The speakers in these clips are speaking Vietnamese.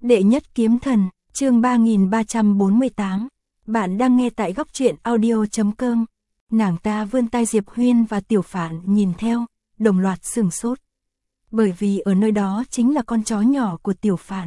Đệ nhất kiếm thần, chương 3348. Bạn đang nghe tại góc truyện audio.com. Nàng ta vươn tay Diệp Huyên và Tiểu Phản nhìn theo, đồng loạt sửng sốt. Bởi vì ở nơi đó chính là con chó nhỏ của Tiểu Phản.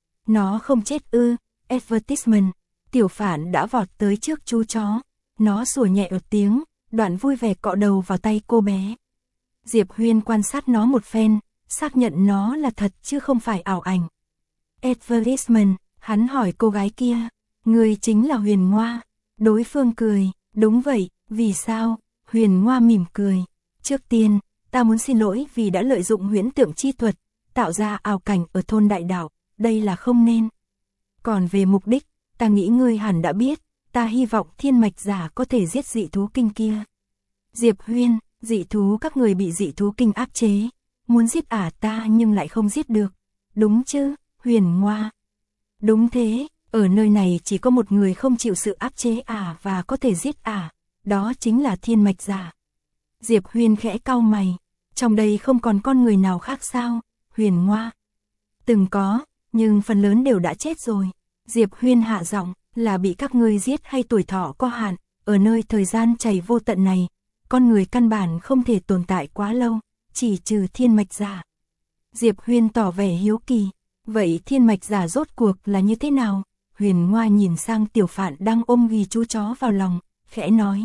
Nó không chết ư, advertisement. Tiểu Phản đã vọt tới trước chú chó. Nó sủa nhẹ một tiếng, đoạn vui vẻ cọ đầu vào tay cô bé. Diệp Huyên quan sát nó một phen, xác nhận nó là thật chứ không phải ảo ảnh. Advertisement, hắn hỏi cô gái kia, người chính là Huyền Ngoa. Đối phương cười, đúng vậy, vì sao? Huyền Ngoa mỉm cười. Trước tiên, ta muốn xin lỗi vì đã lợi dụng huyễn tượng chi thuật, tạo ra ảo cảnh ở thôn Đại Đảo, đây là không nên. Còn về mục đích, ta nghĩ ngươi hẳn đã biết, ta hy vọng thiên mạch giả có thể giết dị thú kinh kia. Diệp Huyên, dị thú các người bị dị thú kinh áp chế, muốn giết ta nhưng lại không giết được, đúng chứ? Huyền Ngoa. Đúng thế, ở nơi này chỉ có một người không chịu sự áp chế và có thể giết đó chính là thiên mạch giả. Diệp Huyên khẽ cau mày, trong đây không còn con người nào khác sao? Huyền Ngoa. Từng có, nhưng phần lớn đều đã chết rồi. Diệp Huyên hạ giọng, là bị các ngươi giết hay tuổi thọ có hạn, ở nơi thời gian chảy vô tận này, con người căn bản không thể tồn tại quá lâu, chỉ trừ thiên mạch giả. Diệp Huyên tỏ vẻ hiếu kỳ. Vậy thiên mạch giả rốt cuộc là như thế nào? Huyền Ngoa nhìn sang Tiểu Phản đang ôm ghi chú chó vào lòng, khẽ nói.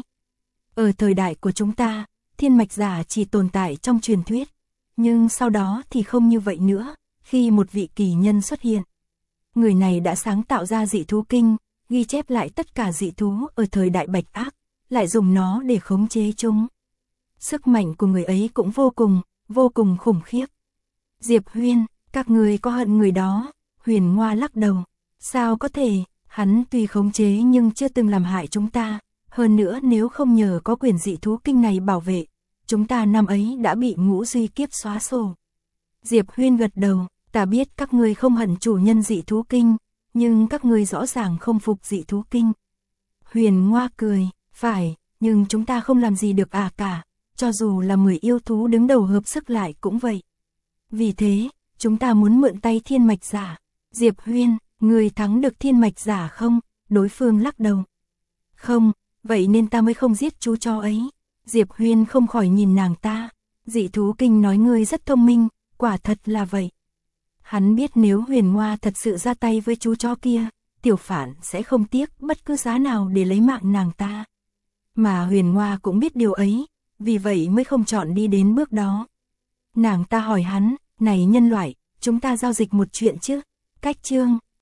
Ở thời đại của chúng ta, thiên mạch giả chỉ tồn tại trong truyền thuyết. Nhưng sau đó thì không như vậy nữa, khi một vị kỳ nhân xuất hiện. Người này đã sáng tạo ra dị thú kinh, ghi chép lại tất cả dị thú ở thời đại Bạch Ác, lại dùng nó để khống chế chúng. Sức mạnh của người ấy cũng vô cùng khủng khiếp. Diệp Huyên, các người có hận người đó? Huyền Ngoa lắc đầu. Sao có thể, hắn tuy khống chế nhưng chưa từng làm hại chúng ta. Hơn nữa nếu không nhờ có quyền dị thú kinh này bảo vệ, chúng ta năm ấy đã bị ngũ duy kiếp xóa sổ. Diệp Huyên gật đầu, ta biết các người không hận chủ nhân dị thú kinh, nhưng các người rõ ràng không phục dị thú kinh. Huyền Ngoa cười, phải, nhưng chúng ta không làm gì được cả, cho dù là 10 yêu thú đứng đầu hợp sức lại cũng vậy. Vì thế, chúng ta muốn mượn tay thiên mạch giả. Diệp Huyên, người thắng được thiên mạch giả không? Đối phương lắc đầu. Không, vậy nên ta mới không giết chú chó ấy. Diệp Huyên không khỏi nhìn nàng ta. Dị thú kinh nói ngươi rất thông minh, quả thật là vậy. Hắn biết nếu Huyền Ngoa thật sự ra tay với chú chó kia, Tiểu Phản sẽ không tiếc bất cứ giá nào để lấy mạng nàng ta. Mà Huyền Ngoa cũng biết điều ấy, vì vậy mới không chọn đi đến bước đó. Nàng ta hỏi hắn, này nhân loại, chúng ta giao dịch một chuyện chứ? Cách chương